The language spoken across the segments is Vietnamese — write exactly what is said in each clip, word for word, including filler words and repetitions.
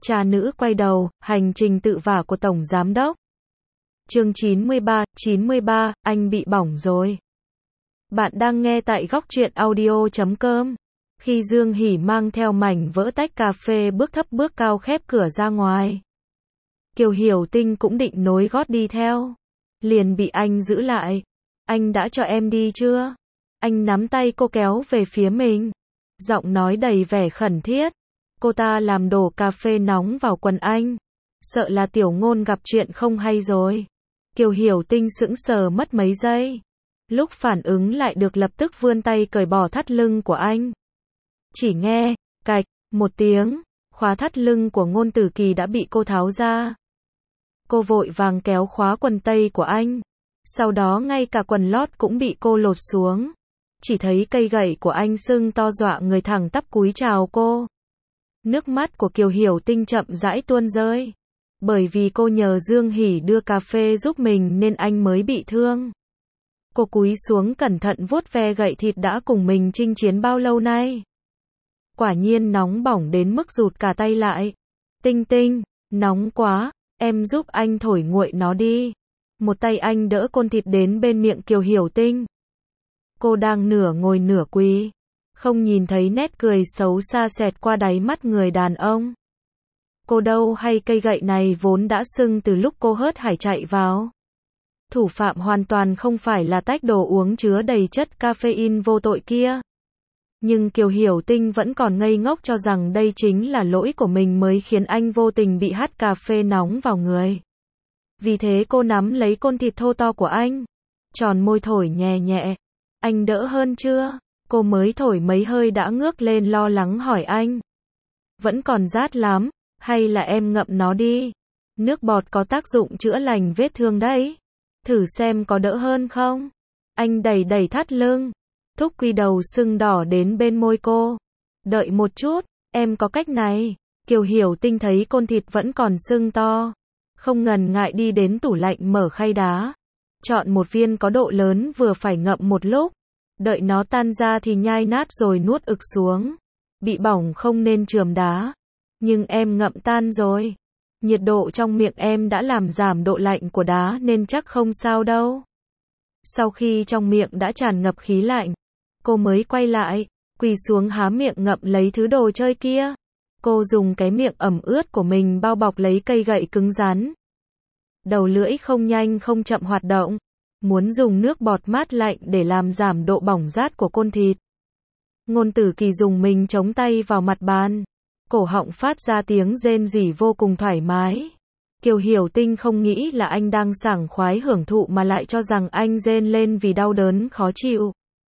Cha nữ quay đầu, hành trình tự vả của Tổng Giám Đốc. Chương chín mươi ba, chín mươi ba, anh bị bỏng rồi. Bạn đang nghe tại góc truyện audio chấm com. Khi Dương Hỷ mang theo mảnh vỡ tách cà phê bước thấp bước cao khép cửa ra ngoài. Kiều Hiểu Tinh cũng định nối gót đi theo. Liền bị anh giữ lại. Anh đã cho em đi chưa? Anh nắm tay cô kéo về phía mình. Giọng nói đầy vẻ khẩn thiết. Cô ta làm đổ cà phê nóng vào quần anh. Sợ là Tiểu Ngôn gặp chuyện không hay rồi. Kiều Hiểu Tinh sững sờ mất mấy giây. Lúc phản ứng lại được lập tức vươn tay cởi bỏ thắt lưng của anh. Chỉ nghe, cạch, một tiếng, khóa thắt lưng của Ngôn Tử Kỳ đã bị cô tháo ra. Cô vội vàng kéo khóa quần tây của anh. Sau đó ngay cả quần lót cũng bị cô lột xuống. Chỉ thấy cây gậy của anh sưng to dọa người thẳng tắp cúi chào cô. Nước mắt của Kiều Hiểu Tinh chậm rãi tuôn rơi. Bởi vì cô nhờ Dương Hỷ đưa cà phê giúp mình nên anh mới bị thương. Cô cúi xuống cẩn thận vuốt ve gậy thịt đã cùng mình chinh chiến bao lâu nay. Quả nhiên nóng bỏng đến mức rụt cả tay lại. Tinh Tinh, nóng quá, em giúp anh thổi nguội nó đi. Một tay anh đỡ côn thịt đến bên miệng Kiều Hiểu Tinh. Cô đang nửa ngồi nửa quỳ, không nhìn thấy nét cười xấu xa xẹt qua đáy mắt người đàn ông. Cô đâu hay cây gậy này vốn đã sưng từ lúc cô hớt hải chạy vào. Thủ phạm hoàn toàn không phải là tách đồ uống chứa đầy chất caffeine vô tội kia. Nhưng Kiều Hiểu Tinh vẫn còn ngây ngốc cho rằng đây chính là lỗi của mình mới khiến anh vô tình bị hắt cà phê nóng vào người. Vì thế cô nắm lấy côn thịt thô to của anh, tròn môi thổi nhẹ nhẹ. Anh đỡ hơn chưa? Cô mới thổi mấy hơi đã ngước lên lo lắng hỏi anh. Vẫn còn rát lắm, hay là em ngậm nó đi? Nước bọt có tác dụng chữa lành vết thương đấy. Thử xem có đỡ hơn không? Anh đẩy đẩy thắt lưng. Thúc quy đầu sưng đỏ đến bên môi cô. Đợi một chút, em có cách này. Kiều Hiểu Tinh thấy côn thịt vẫn còn sưng to. Không ngần ngại đi đến tủ lạnh mở khay đá. Chọn một viên có độ lớn vừa phải ngậm một lúc. Đợi nó tan ra thì nhai nát rồi nuốt ực xuống. Bị bỏng không nên chườm đá. Nhưng em ngậm tan rồi. Nhiệt độ trong miệng em đã làm giảm độ lạnh của đá nên chắc không sao đâu. Sau khi trong miệng đã tràn ngập khí lạnh, cô mới quay lại, quỳ xuống há miệng ngậm lấy thứ đồ chơi kia. Cô dùng cái miệng ẩm ướt của mình bao bọc lấy cây gậy cứng rắn. Đầu lưỡi không nhanh không chậm hoạt động, muốn dùng nước bọt mát lạnh để làm giảm độ bỏng rát của côn thịt. Ngôn Tử Kỳ dùng mình chống tay vào mặt bàn, cổ họng phát ra tiếng rên rỉ vô cùng thoải mái. Kiều Hiểu Tinh không nghĩ là anh đang sảng khoái hưởng thụ mà lại cho rằng anh rên lên vì đau đớn khó chịu.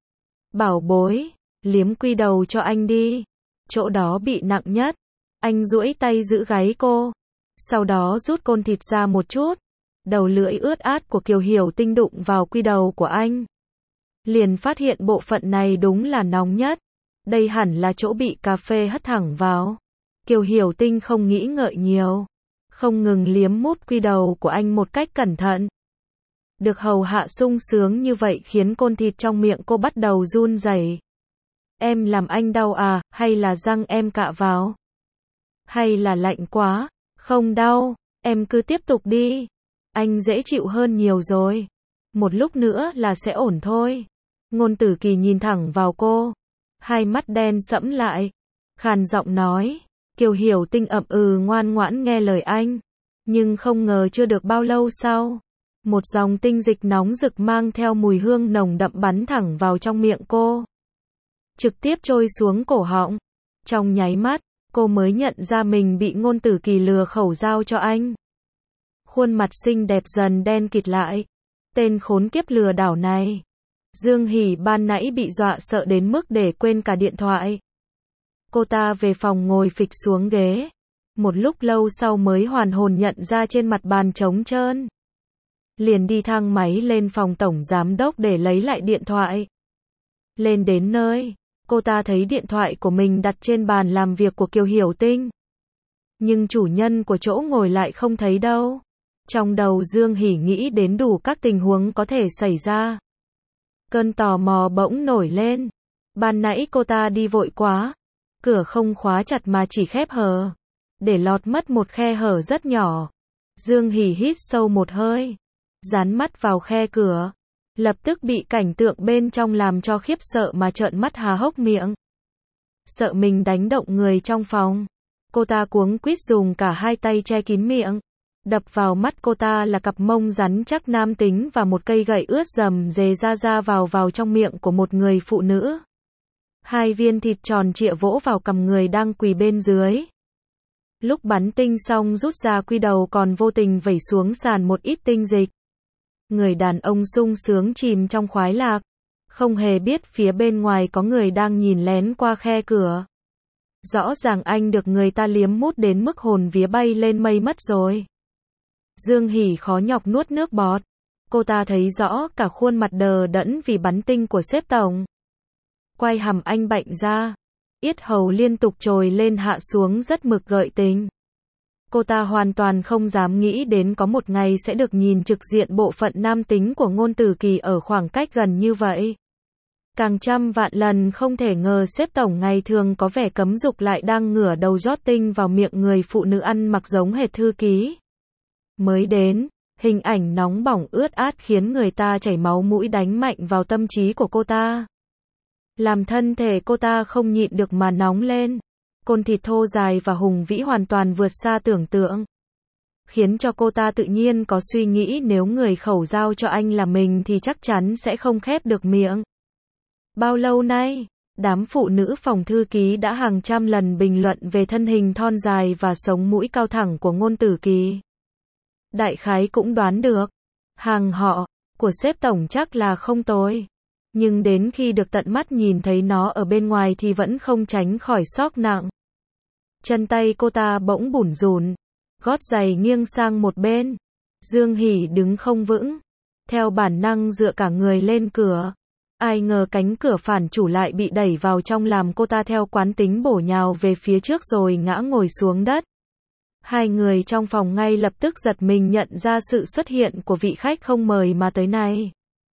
Bảo bối, liếm quy đầu cho anh đi. Chỗ đó bị nặng nhất. Anh duỗi tay giữ gáy cô. Sau đó rút côn thịt ra một chút. Đầu lưỡi ướt át của Kiều Hiểu Tinh đụng vào quy đầu của anh. Liền phát hiện bộ phận này đúng là nóng nhất. Đây hẳn là chỗ bị cà phê hất thẳng vào. Kiều Hiểu Tinh không nghĩ ngợi nhiều. Không ngừng liếm mút quy đầu của anh một cách cẩn thận. Được hầu hạ sung sướng như vậy khiến côn thịt trong miệng cô bắt đầu run rẩy. Em làm anh đau à, hay là răng em cạ vào? Hay là lạnh quá? Không đau, em cứ tiếp tục đi. Anh dễ chịu hơn nhiều rồi. Một lúc nữa là sẽ ổn thôi. Ngôn Tử Kỳ nhìn thẳng vào cô. Hai mắt đen sẫm lại. Khàn giọng nói. Kiều Hiểu Tinh ậm ừ ngoan ngoãn nghe lời anh. Nhưng không ngờ chưa được bao lâu sau. Một dòng tinh dịch nóng rực mang theo mùi hương nồng đậm bắn thẳng vào trong miệng cô. Trực tiếp trôi xuống cổ họng. Trong nháy mắt, cô mới nhận ra mình bị Ngôn Tử Kỳ lừa khẩu giao cho anh. Khuôn mặt xinh đẹp dần đen kịt lại. Tên khốn kiếp lừa đảo này. Dương Hỷ ban nãy bị dọa sợ đến mức để quên cả điện thoại. Cô ta về phòng ngồi phịch xuống ghế. Một lúc lâu sau mới hoàn hồn nhận ra trên mặt bàn trống trơn. Liền đi thang máy lên phòng tổng giám đốc để lấy lại điện thoại. Lên đến nơi, cô ta thấy điện thoại của mình đặt trên bàn làm việc của Kiều Hiểu Tinh. Nhưng chủ nhân của chỗ ngồi lại không thấy đâu. Trong đầu Dương Hỷ nghĩ đến đủ các tình huống có thể xảy ra. Cơn tò mò bỗng nổi lên. Ban nãy cô ta đi vội quá. Cửa không khóa chặt mà chỉ khép hờ. để lọt mất một khe hở rất nhỏ. Dương Hỉ hít sâu một hơi, dán mắt vào khe cửa, lập tức bị cảnh tượng bên trong làm cho khiếp sợ mà trợn mắt há hốc miệng. Sợ mình đánh động người trong phòng, cô ta cuống quýt dùng cả hai tay che kín miệng. Đập vào mắt cô ta là cặp mông rắn chắc nam tính và một cây gậy ướt rầm rề ra ra vào vào trong miệng của một người phụ nữ. Hai viên thịt tròn trịa vỗ vào cằm người đang quỳ bên dưới. Lúc bắn tinh xong rút ra quy đầu còn vô tình vẩy xuống sàn một ít tinh dịch. Người đàn ông sung sướng chìm trong khoái lạc, không hề biết phía bên ngoài có người đang nhìn lén qua khe cửa. Rõ ràng anh được người ta liếm mút đến mức hồn vía bay lên mây mất rồi. Dương Hỉ khó nhọc nuốt nước bọt. Cô ta thấy rõ cả khuôn mặt đờ đẫn vì bắn tinh của sếp tổng. Quay hàm anh bệnh ra, yết hầu liên tục trồi lên hạ xuống rất mực gợi tình. Cô ta hoàn toàn không dám nghĩ đến có một ngày sẽ được nhìn trực diện bộ phận nam tính của Ngôn Tử Kỳ ở khoảng cách gần như vậy. Càng trăm vạn lần không thể ngờ sếp tổng ngày thường có vẻ cấm dục lại đang ngửa đầu rót tinh vào miệng người phụ nữ ăn mặc giống hệt thư ký. Mới đến, hình ảnh nóng bỏng ướt át khiến người ta chảy máu mũi đánh mạnh vào tâm trí của cô ta. Làm thân thể cô ta không nhịn được mà nóng lên. Côn thịt thô dài và hùng vĩ hoàn toàn vượt xa tưởng tượng. Khiến cho cô ta tự nhiên có suy nghĩ nếu người khẩu giao cho anh là mình thì chắc chắn sẽ không khép được miệng. Bao lâu nay, đám phụ nữ phòng thư ký đã hàng trăm lần bình luận về thân hình thon dài và sống mũi cao thẳng của Ngôn Tử Kỳ. Đại khái cũng đoán được, hàng họ của sếp tổng chắc là không tồi. Nhưng đến khi được tận mắt nhìn thấy nó ở bên ngoài thì vẫn không tránh khỏi sốc nặng. Chân tay cô ta bỗng bủn rủn, gót giày nghiêng sang một bên. Dương Hỉ đứng không vững, theo bản năng dựa cả người lên cửa. Ai ngờ cánh cửa phản chủ lại bị đẩy vào trong làm cô ta theo quán tính bổ nhào về phía trước rồi ngã ngồi xuống đất. Hai người trong phòng ngay lập tức giật mình nhận ra sự xuất hiện của vị khách không mời mà tới này.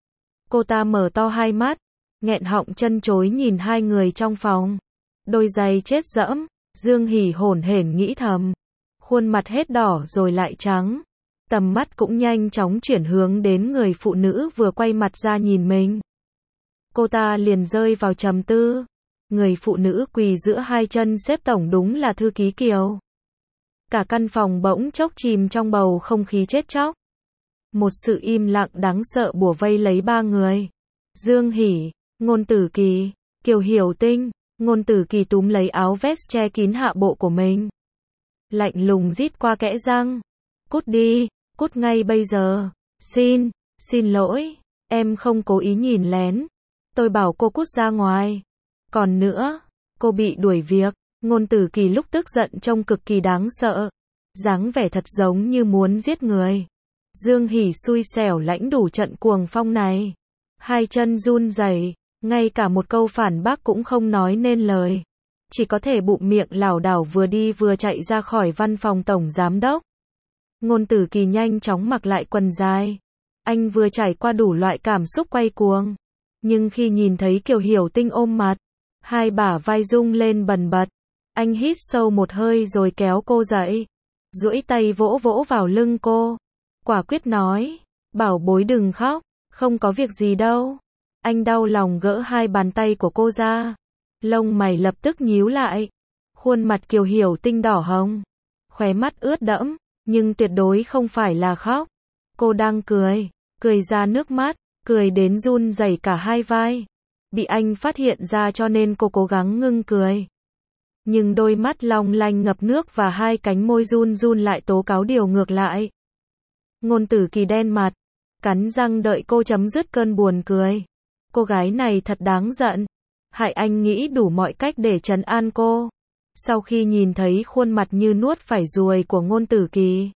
Cô ta mở to hai mắt, nghẹn họng chân chối nhìn hai người trong phòng. Đôi giày chết dẫm, Dương Hỉ hổn hển nghĩ thầm. Khuôn mặt hết đỏ rồi lại trắng. Tầm mắt cũng nhanh chóng chuyển hướng đến người phụ nữ vừa quay mặt ra nhìn mình. Cô ta liền rơi vào trầm tư. Người phụ nữ quỳ giữa hai chân sếp tổng đúng là thư ký Kiều. Cả căn phòng bỗng chốc chìm trong bầu không khí chết chóc. Một sự im lặng đáng sợ bủa vây lấy ba người. Dương Hỉ, Ngôn Tử Kỳ, Kiều Hiểu Tinh. Ngôn Tử Kỳ túm lấy áo vest che kín hạ bộ của mình. Lạnh lùng rít qua kẽ răng. Cút đi, cút ngay bây giờ. Xin, xin lỗi, em không cố ý nhìn lén. Tôi bảo cô cút ra ngoài. Còn nữa, cô bị đuổi việc. Ngôn Tử Kỳ lúc tức giận trông cực kỳ đáng sợ. Dáng vẻ thật giống như muốn giết người. Dương Hỉ xui xẻo lãnh đủ trận cuồng phong này. Hai chân run rẩy, ngay cả một câu phản bác cũng không nói nên lời. Chỉ có thể bụm miệng lảo đảo vừa đi vừa chạy ra khỏi văn phòng tổng giám đốc. Ngôn Tử Kỳ nhanh chóng mặc lại quần dài. Anh vừa trải qua đủ loại cảm xúc quay cuồng. Nhưng khi nhìn thấy Kiều Hiểu Tinh ôm mặt, hai bả vai rung lên bần bật. Anh hít sâu một hơi rồi kéo cô dậy. Duỗi tay vỗ vỗ vào lưng cô. Quả quyết nói, bảo bối đừng khóc, không có việc gì đâu. Anh đau lòng gỡ hai bàn tay của cô ra. Lông mày lập tức nhíu lại. Khuôn mặt Kiều Hiểu Tinh đỏ hồng. Khóe mắt ướt đẫm, nhưng tuyệt đối không phải là khóc. Cô đang cười, cười ra nước mắt, cười đến run rẩy cả hai vai. Bị anh phát hiện ra cho nên cô cố gắng ngưng cười. Nhưng đôi mắt long lanh ngập nước và hai cánh môi run run lại tố cáo điều ngược lại. Ngôn Tử Kỳ đen mặt, cắn răng đợi cô chấm dứt cơn buồn cười. Cô gái này thật đáng giận. Hại anh nghĩ đủ mọi cách để trấn an cô. Sau khi nhìn thấy khuôn mặt như nuốt phải ruồi của Ngôn Tử Kỳ,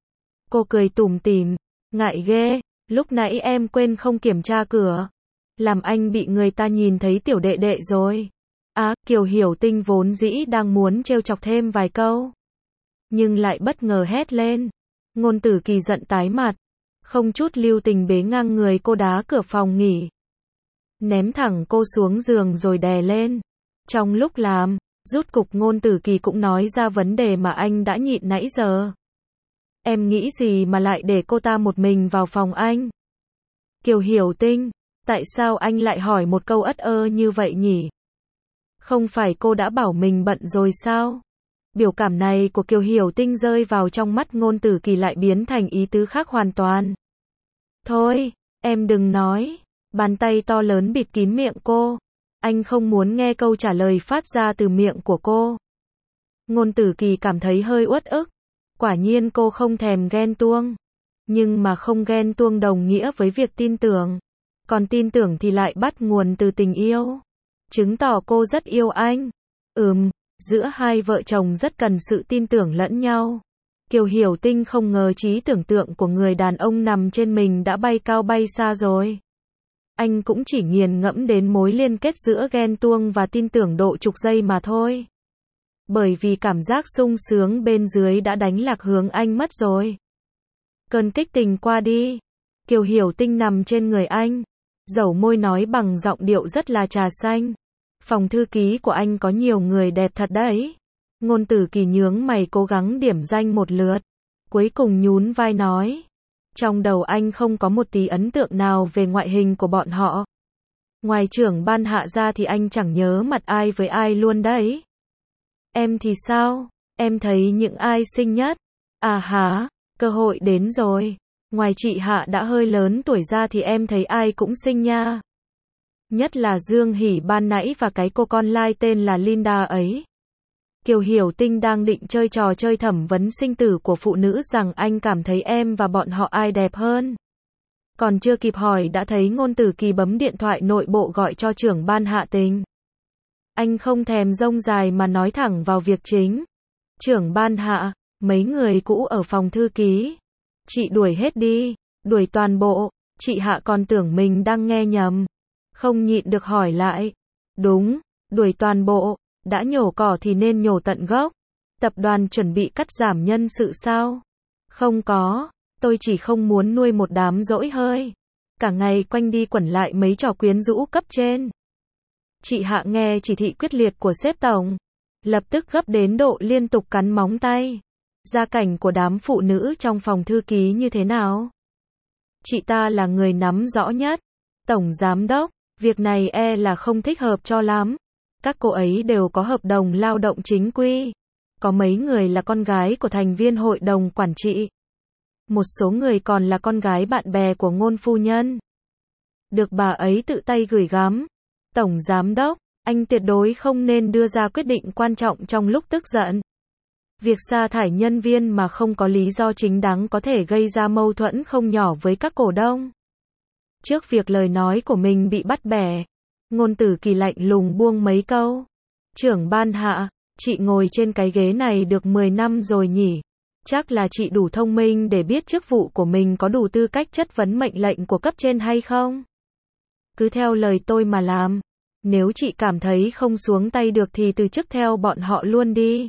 cô cười tủm tỉm, ngại ghê, lúc nãy em quên không kiểm tra cửa. Làm anh bị người ta nhìn thấy tiểu đệ đệ rồi. Á, à, Kiều Hiểu Tinh vốn dĩ đang muốn trêu chọc thêm vài câu. Nhưng lại bất ngờ hét lên. Ngôn Tử Kỳ giận tái mặt. Không chút lưu tình bế ngang người cô đá cửa phòng nghỉ. Ném thẳng cô xuống giường rồi đè lên. Trong lúc làm, Rút cục Ngôn Tử Kỳ cũng nói ra vấn đề mà anh đã nhịn nãy giờ. Em nghĩ gì mà lại để cô ta một mình vào phòng anh? Kiều Hiểu Tinh, tại sao anh lại hỏi một câu ất ơ như vậy nhỉ? Không phải cô đã bảo mình bận rồi sao? Biểu cảm này của Kiều Hiểu Tinh rơi vào trong mắt Ngôn Tử Kỳ lại biến thành ý tứ khác hoàn toàn. Thôi, em đừng nói. Bàn tay to lớn bịt kín miệng cô. Anh không muốn nghe câu trả lời phát ra từ miệng của cô. Ngôn Tử Kỳ cảm thấy hơi uất ức. Quả nhiên cô không thèm ghen tuông. Nhưng mà không ghen tuông đồng nghĩa với việc tin tưởng. Còn tin tưởng thì lại bắt nguồn từ tình yêu. Chứng tỏ cô rất yêu anh. Ừm, giữa hai vợ chồng rất cần sự tin tưởng lẫn nhau. Kiều Hiểu Tinh không ngờ trí tưởng tượng của người đàn ông nằm trên mình đã bay cao bay xa rồi. Anh cũng chỉ nghiền ngẫm đến mối liên kết giữa ghen tuông và tin tưởng độ chục giây mà thôi. Bởi vì cảm giác sung sướng bên dưới đã đánh lạc hướng anh mất rồi. Cơn kích tình qua đi. Kiều Hiểu Tinh nằm trên người anh. Dẩu môi nói bằng giọng điệu rất là trà xanh. Phòng thư ký của anh có nhiều người đẹp thật đấy. Ngôn Tử Kỳ nhướng mày cố gắng điểm danh một lượt. Cuối cùng nhún vai nói. Trong đầu anh không có một tí ấn tượng nào về ngoại hình của bọn họ. Ngoài trưởng ban Hạ ra thì anh chẳng nhớ mặt ai với ai luôn đấy. Em thì sao? Em thấy những ai xinh nhất? À hả, cơ hội đến rồi. Ngoài chị Hạ đã hơi lớn tuổi ra thì em thấy ai cũng xinh nha. Nhất là Dương Hỷ ban nãy và cái cô con lai tên là Linda ấy. Kiều Hiểu Tinh đang định chơi trò chơi thẩm vấn sinh tử của phụ nữ rằng anh cảm thấy em và bọn họ ai đẹp hơn. Còn chưa kịp hỏi đã thấy Ngôn Tử Kỳ bấm điện thoại nội bộ gọi cho trưởng ban Hạ Tình. Anh không thèm rông dài mà nói thẳng vào việc chính. Trưởng ban Hạ, mấy người cũ ở phòng thư ký. Chị đuổi hết đi, đuổi toàn bộ. Chị Hạ còn tưởng mình đang nghe nhầm. Không nhịn được hỏi lại. Đúng, đuổi toàn bộ. Đã nhổ cỏ thì nên nhổ tận gốc. Tập đoàn chuẩn bị cắt giảm nhân sự sao? Không có, tôi chỉ không muốn nuôi một đám dỗi hơi. Cả ngày quanh đi quẩn lại mấy trò quyến rũ cấp trên. Chị Hạ nghe chỉ thị quyết liệt của sếp tổng. Lập tức gấp đến độ liên tục cắn móng tay. Gia cảnh của đám phụ nữ trong phòng thư ký như thế nào? Chị ta là người nắm rõ nhất. Tổng giám đốc, việc này e là không thích hợp cho lắm. Các cô ấy đều có hợp đồng lao động chính quy. Có mấy người là con gái của thành viên hội đồng quản trị. Một số người còn là con gái bạn bè của Ngôn phu nhân. Được bà ấy tự tay gửi gắm. Tổng giám đốc, anh tuyệt đối không nên đưa ra quyết định quan trọng trong lúc tức giận. Việc sa thải nhân viên mà không có lý do chính đáng có thể gây ra mâu thuẫn không nhỏ với các cổ đông. Trước việc lời nói của mình bị bắt bẻ, Ngôn Tử Kỳ lạnh lùng buông mấy câu. Trưởng ban Hạ, chị ngồi trên cái ghế này được mười năm rồi nhỉ? Chắc là chị đủ thông minh để biết chức vụ của mình có đủ tư cách chất vấn mệnh lệnh của cấp trên hay không? Cứ theo lời tôi mà làm. Nếu chị cảm thấy không xuống tay được thì từ chức theo bọn họ luôn đi.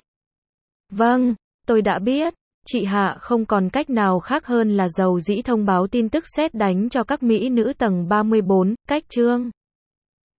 Vâng, tôi đã biết. Chị Hạ không còn cách nào khác hơn là dầu dĩ thông báo tin tức sét đánh cho các mỹ nữ tầng ba mươi bốn, cách trương.